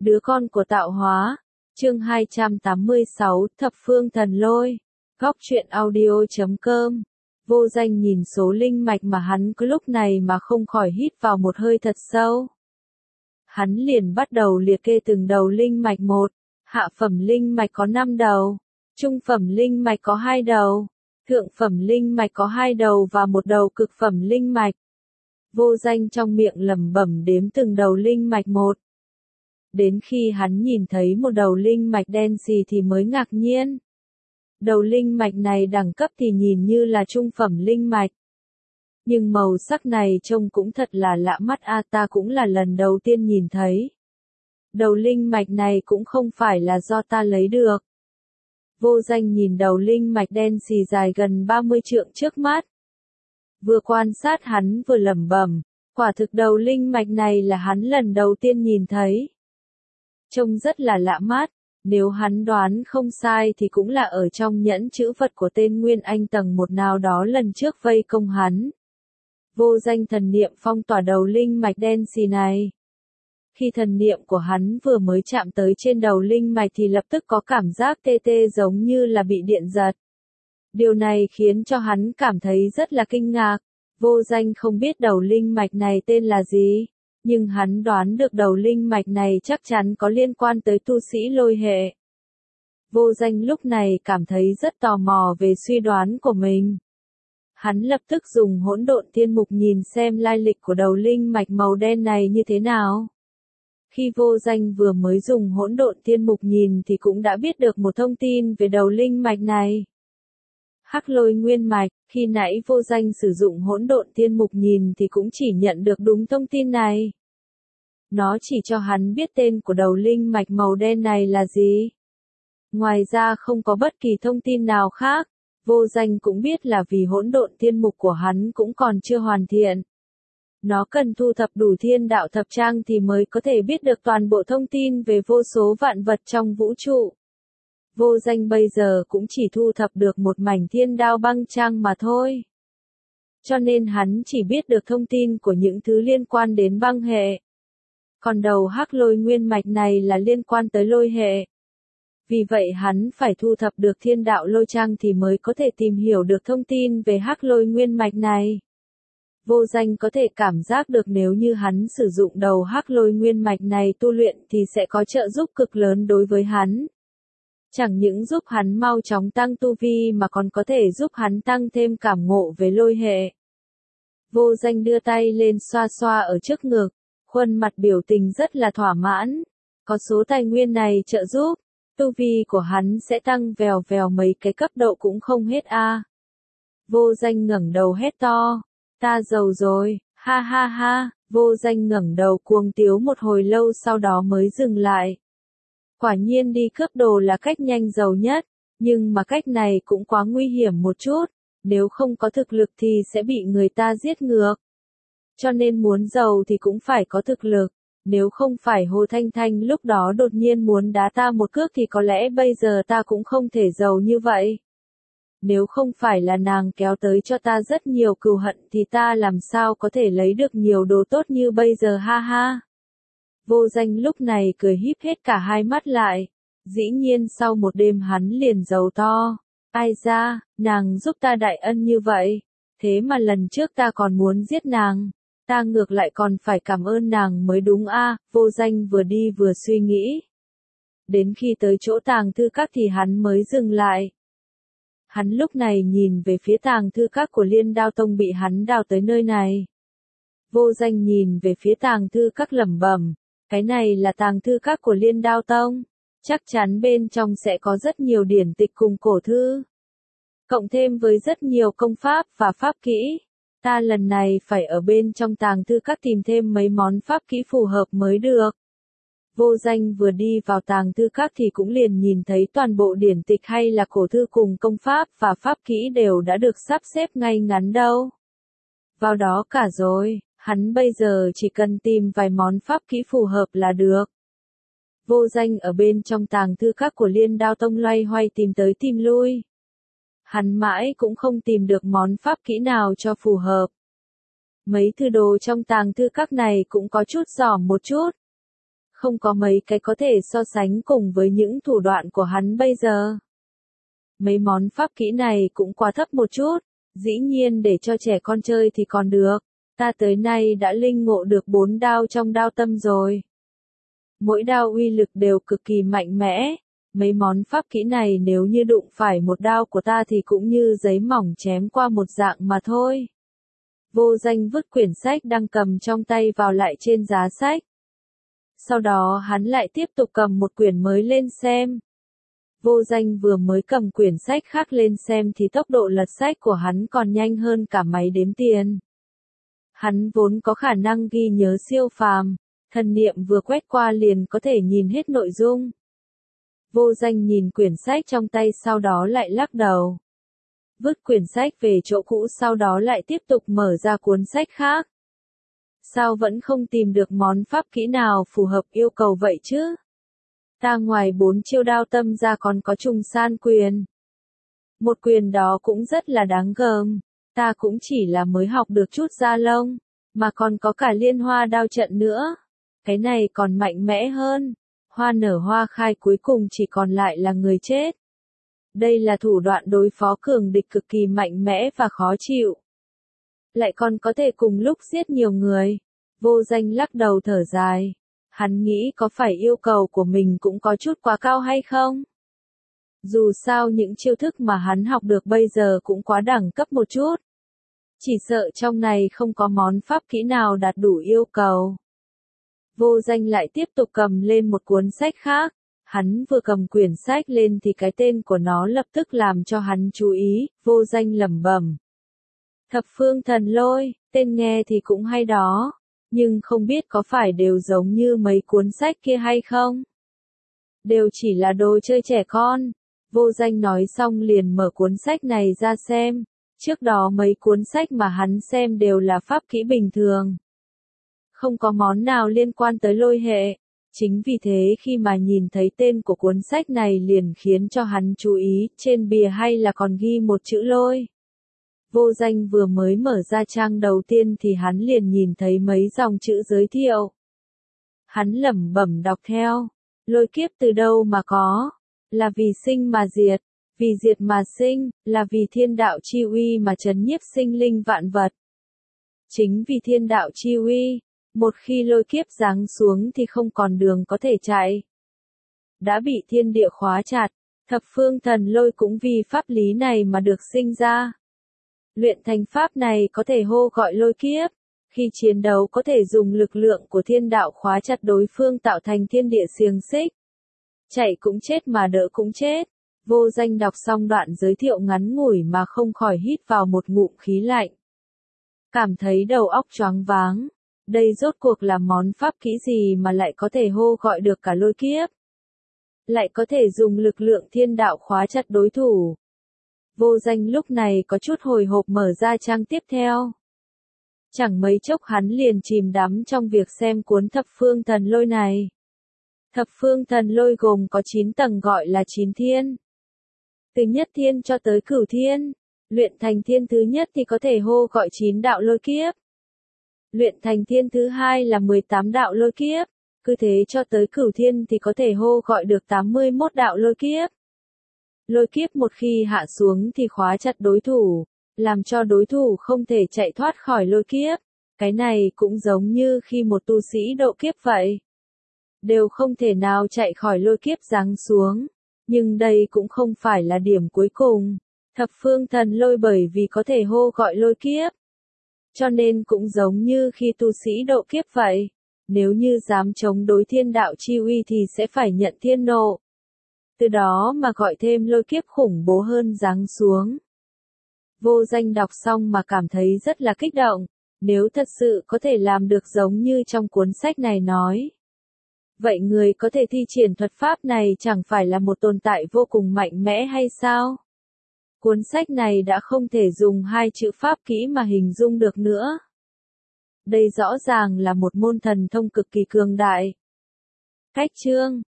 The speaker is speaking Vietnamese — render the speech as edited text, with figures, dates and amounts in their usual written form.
Đứa con của tạo hóa. Chương 286, Thập phương thần lôi. Góc truyện audio.com. Vô Danh nhìn số linh mạch mà hắn cứ lúc này mà không khỏi hít vào một hơi thật sâu. Hắn liền bắt đầu liệt kê từng đầu linh mạch một. Hạ phẩm linh mạch có 5 đầu, trung phẩm linh mạch có 2 đầu, thượng phẩm linh mạch có 2 đầu và một đầu cực phẩm linh mạch. Vô Danh trong miệng lẩm bẩm đếm từng đầu linh mạch một. Đến khi hắn nhìn thấy một đầu linh mạch đen xì thì mới ngạc nhiên. Đầu linh mạch này đẳng cấp thì nhìn như là trung phẩm linh mạch. Nhưng màu sắc này trông cũng thật là lạ mắt ta cũng là lần đầu tiên nhìn thấy. Đầu linh mạch này cũng không phải là do ta lấy được. Vô Danh nhìn đầu linh mạch đen xì dài gần 30 trượng trước mắt. Vừa quan sát hắn vừa lẩm bẩm, quả thực đầu linh mạch này là hắn lần đầu tiên nhìn thấy. Trông rất là lạ mắt, nếu hắn đoán không sai thì cũng là ở trong nhẫn chữ vật của tên Nguyên Anh tầng 1 nào đó lần trước vây công hắn. Vô Danh thần niệm phong tỏa đầu linh mạch đen xì này. Khi thần niệm của hắn vừa mới chạm tới trên đầu linh mạch thì lập tức có cảm giác tê tê giống như là bị điện giật. Điều này khiến cho hắn cảm thấy rất là kinh ngạc. Vô Danh không biết đầu linh mạch này tên là gì, nhưng hắn đoán được đầu linh mạch này chắc chắn có liên quan tới tu sĩ lôi hệ. Vô Danh lúc này cảm thấy rất tò mò về suy đoán của mình. Hắn lập tức dùng hỗn độn thiên mục nhìn xem lai lịch của đầu linh mạch màu đen này như thế nào. Khi Vô Danh vừa mới dùng hỗn độn thiên mục nhìn thì cũng đã biết được một thông tin về đầu linh mạch này. Hắc lôi nguyên mạch, khi nãy Vô Danh sử dụng hỗn độn thiên mục nhìn thì cũng chỉ nhận được đúng thông tin này. Nó chỉ cho hắn biết tên của đầu linh mạch màu đen này là gì. Ngoài ra không có bất kỳ thông tin nào khác. Vô Danh cũng biết là vì hỗn độn thiên mục của hắn cũng còn chưa hoàn thiện. Nó cần thu thập đủ thiên đạo thập trang thì mới có thể biết được toàn bộ thông tin về vô số vạn vật trong vũ trụ. Vô Danh bây giờ cũng chỉ thu thập được một mảnh thiên đao băng trang mà thôi. Cho nên hắn chỉ biết được thông tin của những thứ liên quan đến băng hệ. Còn đầu hắc lôi nguyên mạch này là liên quan tới lôi hệ. Vì vậy hắn phải thu thập được thiên đạo lôi trang thì mới có thể tìm hiểu được thông tin về hắc lôi nguyên mạch này. Vô Danh có thể cảm giác được nếu như hắn sử dụng đầu hắc lôi nguyên mạch này tu luyện thì sẽ có trợ giúp cực lớn đối với hắn. Chẳng những giúp hắn mau chóng tăng tu vi mà còn có thể giúp hắn tăng thêm cảm ngộ về lôi hệ. Vô Danh đưa tay lên xoa xoa ở trước ngực, khuôn mặt biểu tình rất là thỏa mãn. Có số tài nguyên này trợ giúp, tu vi của hắn sẽ tăng vèo vèo mấy cái cấp độ cũng không hết a. Vô Danh ngẩng đầu hét to, ta giàu rồi, ha ha ha. Vô Danh ngẩng đầu cuồng tiếu một hồi lâu sau đó mới dừng lại. Quả nhiên đi cướp đồ là cách nhanh giàu nhất, nhưng mà cách này cũng quá nguy hiểm một chút, nếu không có thực lực thì sẽ bị người ta giết ngược. Cho nên muốn giàu thì cũng phải có thực lực, nếu không phải Hồ Thanh Thanh lúc đó đột nhiên muốn đá ta một cước thì có lẽ bây giờ ta cũng không thể giàu như vậy. Nếu không phải là nàng kéo tới cho ta rất nhiều cừu hận thì ta làm sao có thể lấy được nhiều đồ tốt như bây giờ ha ha. Vô Danh lúc này cười híp hết cả hai mắt lại. Dĩ nhiên sau một đêm hắn liền giàu to. Ai ra, nàng giúp ta đại ân như vậy. Thế mà lần trước ta còn muốn giết nàng. Ta ngược lại còn phải cảm ơn nàng mới đúng a. Vô Danh vừa đi vừa suy nghĩ. Đến khi tới chỗ tàng thư các thì hắn mới dừng lại. Hắn lúc này nhìn về phía tàng thư các của Liên Đao Tông bị hắn đào tới nơi này. Vô Danh nhìn về phía tàng thư các lẩm bẩm. Cái này là tàng thư các của Liên Đao Tông. Chắc chắn bên trong sẽ có rất nhiều điển tịch cùng cổ thư. Cộng thêm với rất nhiều công pháp và pháp kỹ. Ta lần này phải ở bên trong tàng thư các tìm thêm mấy món pháp kỹ phù hợp mới được. Vô Danh vừa đi vào tàng thư các thì cũng liền nhìn thấy toàn bộ điển tịch hay là cổ thư cùng công pháp và pháp kỹ đều đã được sắp xếp ngay ngắn đâu. Vào đó cả rồi. Hắn bây giờ chỉ cần tìm vài món pháp kỹ phù hợp là được. Vô Danh ở bên trong tàng thư các của Liên Đao Tông loay hoay tìm tới tìm lui. Hắn mãi cũng không tìm được món pháp kỹ nào cho phù hợp. Mấy thư đồ trong tàng thư các này cũng có chút giỏm một chút. Không có mấy cái có thể so sánh cùng với những thủ đoạn của hắn bây giờ. Mấy món pháp kỹ này cũng quá thấp một chút, dĩ nhiên để cho trẻ con chơi thì còn được, ta tới nay đã linh ngộ được 4 đao trong đao tâm rồi. Mỗi đao uy lực đều cực kỳ mạnh mẽ, mấy món pháp kỹ này nếu như đụng phải một đao của ta thì cũng như giấy mỏng chém qua một dạng mà thôi. Vô Danh vứt quyển sách đang cầm trong tay vào lại trên giá sách. Sau đó hắn lại tiếp tục cầm một quyển mới lên xem. Vô Danh vừa mới cầm quyển sách khác lên xem thì tốc độ lật sách của hắn còn nhanh hơn cả máy đếm tiền. Hắn vốn có khả năng ghi nhớ siêu phàm, thần niệm vừa quét qua liền có thể nhìn hết nội dung. Vô Danh nhìn quyển sách trong tay sau đó lại lắc đầu. Vứt quyển sách về chỗ cũ sau đó lại tiếp tục mở ra cuốn sách khác. Sao vẫn không tìm được món pháp kỹ nào phù hợp yêu cầu vậy chứ? Ta ngoài 4 chiêu đao tâm ra còn có trùng san quyền. Một quyền đó cũng rất là đáng gờm. Ta cũng chỉ là mới học được chút da lông, mà còn có cả liên hoa đao trận nữa. Cái này còn mạnh mẽ hơn. Hoa nở hoa khai cuối cùng chỉ còn lại là người chết. Đây là thủ đoạn đối phó cường địch cực kỳ mạnh mẽ và khó chịu. Lại còn có thể cùng lúc giết nhiều người. Vô Danh lắc đầu thở dài. Hắn nghĩ có phải yêu cầu của mình cũng có chút quá cao hay không? Dù sao những chiêu thức mà hắn học được bây giờ cũng quá đẳng cấp một chút. Chỉ sợ trong này không có món pháp kỹ nào đạt đủ yêu cầu. Vô Danh lại tiếp tục cầm lên một cuốn sách khác. Hắn vừa cầm quyển sách lên thì cái tên của nó lập tức làm cho hắn chú ý. Vô Danh lẩm bẩm. Thập phương thần lôi, tên nghe thì cũng hay đó. Nhưng không biết có phải đều giống như mấy cuốn sách kia hay không? Đều chỉ là đồ chơi trẻ con. Vô Danh nói xong liền mở cuốn sách này ra xem. Trước đó mấy cuốn sách mà hắn xem đều là pháp kỹ bình thường. Không có món nào liên quan tới lôi hệ. Chính vì thế khi mà nhìn thấy tên của cuốn sách này liền khiến cho hắn chú ý, trên bìa hay là còn ghi một chữ lôi. Vô Danh vừa mới mở ra trang đầu tiên thì hắn liền nhìn thấy mấy dòng chữ giới thiệu. Hắn lẩm bẩm đọc theo. Lôi kiếp từ đâu mà có? Là vì sinh mà diệt, vì diệt mà sinh, là vì thiên đạo chi uy mà trấn nhiếp sinh linh vạn vật. Chính vì thiên đạo chi uy, một khi lôi kiếp giáng xuống thì không còn đường có thể chạy. Đã bị thiên địa khóa chặt, thập phương thần lôi cũng vì pháp lý này mà được sinh ra. Luyện thành pháp này có thể hô gọi lôi kiếp, khi chiến đấu có thể dùng lực lượng của thiên đạo khóa chặt đối phương tạo thành thiên địa xiềng xích. Chạy cũng chết mà đỡ cũng chết. Vô Danh đọc xong đoạn giới thiệu ngắn ngủi mà không khỏi hít vào một ngụm khí lạnh. Cảm thấy đầu óc choáng váng. Đây rốt cuộc là món pháp kỹ gì mà lại có thể hô gọi được cả lôi kiếp? Lại có thể dùng lực lượng thiên đạo khóa chặt đối thủ. Vô Danh lúc này có chút hồi hộp mở ra trang tiếp theo. Chẳng mấy chốc hắn liền chìm đắm trong việc xem cuốn thập phương thần lôi này. Thập phương thần lôi gồm có 9 tầng gọi là 9 thiên. Từ nhất thiên cho tới cửu thiên. Luyện thành thiên thứ nhất thì có thể hô gọi 9 đạo lôi kiếp. Luyện thành thiên thứ hai là 18 đạo lôi kiếp. Cứ thế cho tới cửu thiên thì có thể hô gọi được 81 đạo lôi kiếp. Lôi kiếp một khi hạ xuống thì khóa chặt đối thủ, làm cho đối thủ không thể chạy thoát khỏi lôi kiếp. Cái này cũng giống như khi một tu sĩ độ kiếp vậy. Đều không thể nào chạy khỏi lôi kiếp giáng xuống. Nhưng đây cũng không phải là điểm cuối cùng. Thập phương thần lôi bởi vì có thể hô gọi lôi kiếp. Cho nên cũng giống như khi tu sĩ độ kiếp vậy. Nếu như dám chống đối thiên đạo chi uy thì sẽ phải nhận thiên nộ. Từ đó mà gọi thêm lôi kiếp khủng bố hơn giáng xuống. Vô Danh đọc xong mà cảm thấy rất là kích động. Nếu thật sự có thể làm được giống như trong cuốn sách này nói. Vậy người có thể thi triển thuật pháp này chẳng phải là một tồn tại vô cùng mạnh mẽ hay sao? Cuốn sách này đã không thể dùng hai chữ pháp kỹ mà hình dung được nữa. Đây rõ ràng là một môn thần thông cực kỳ cường đại. Cách chương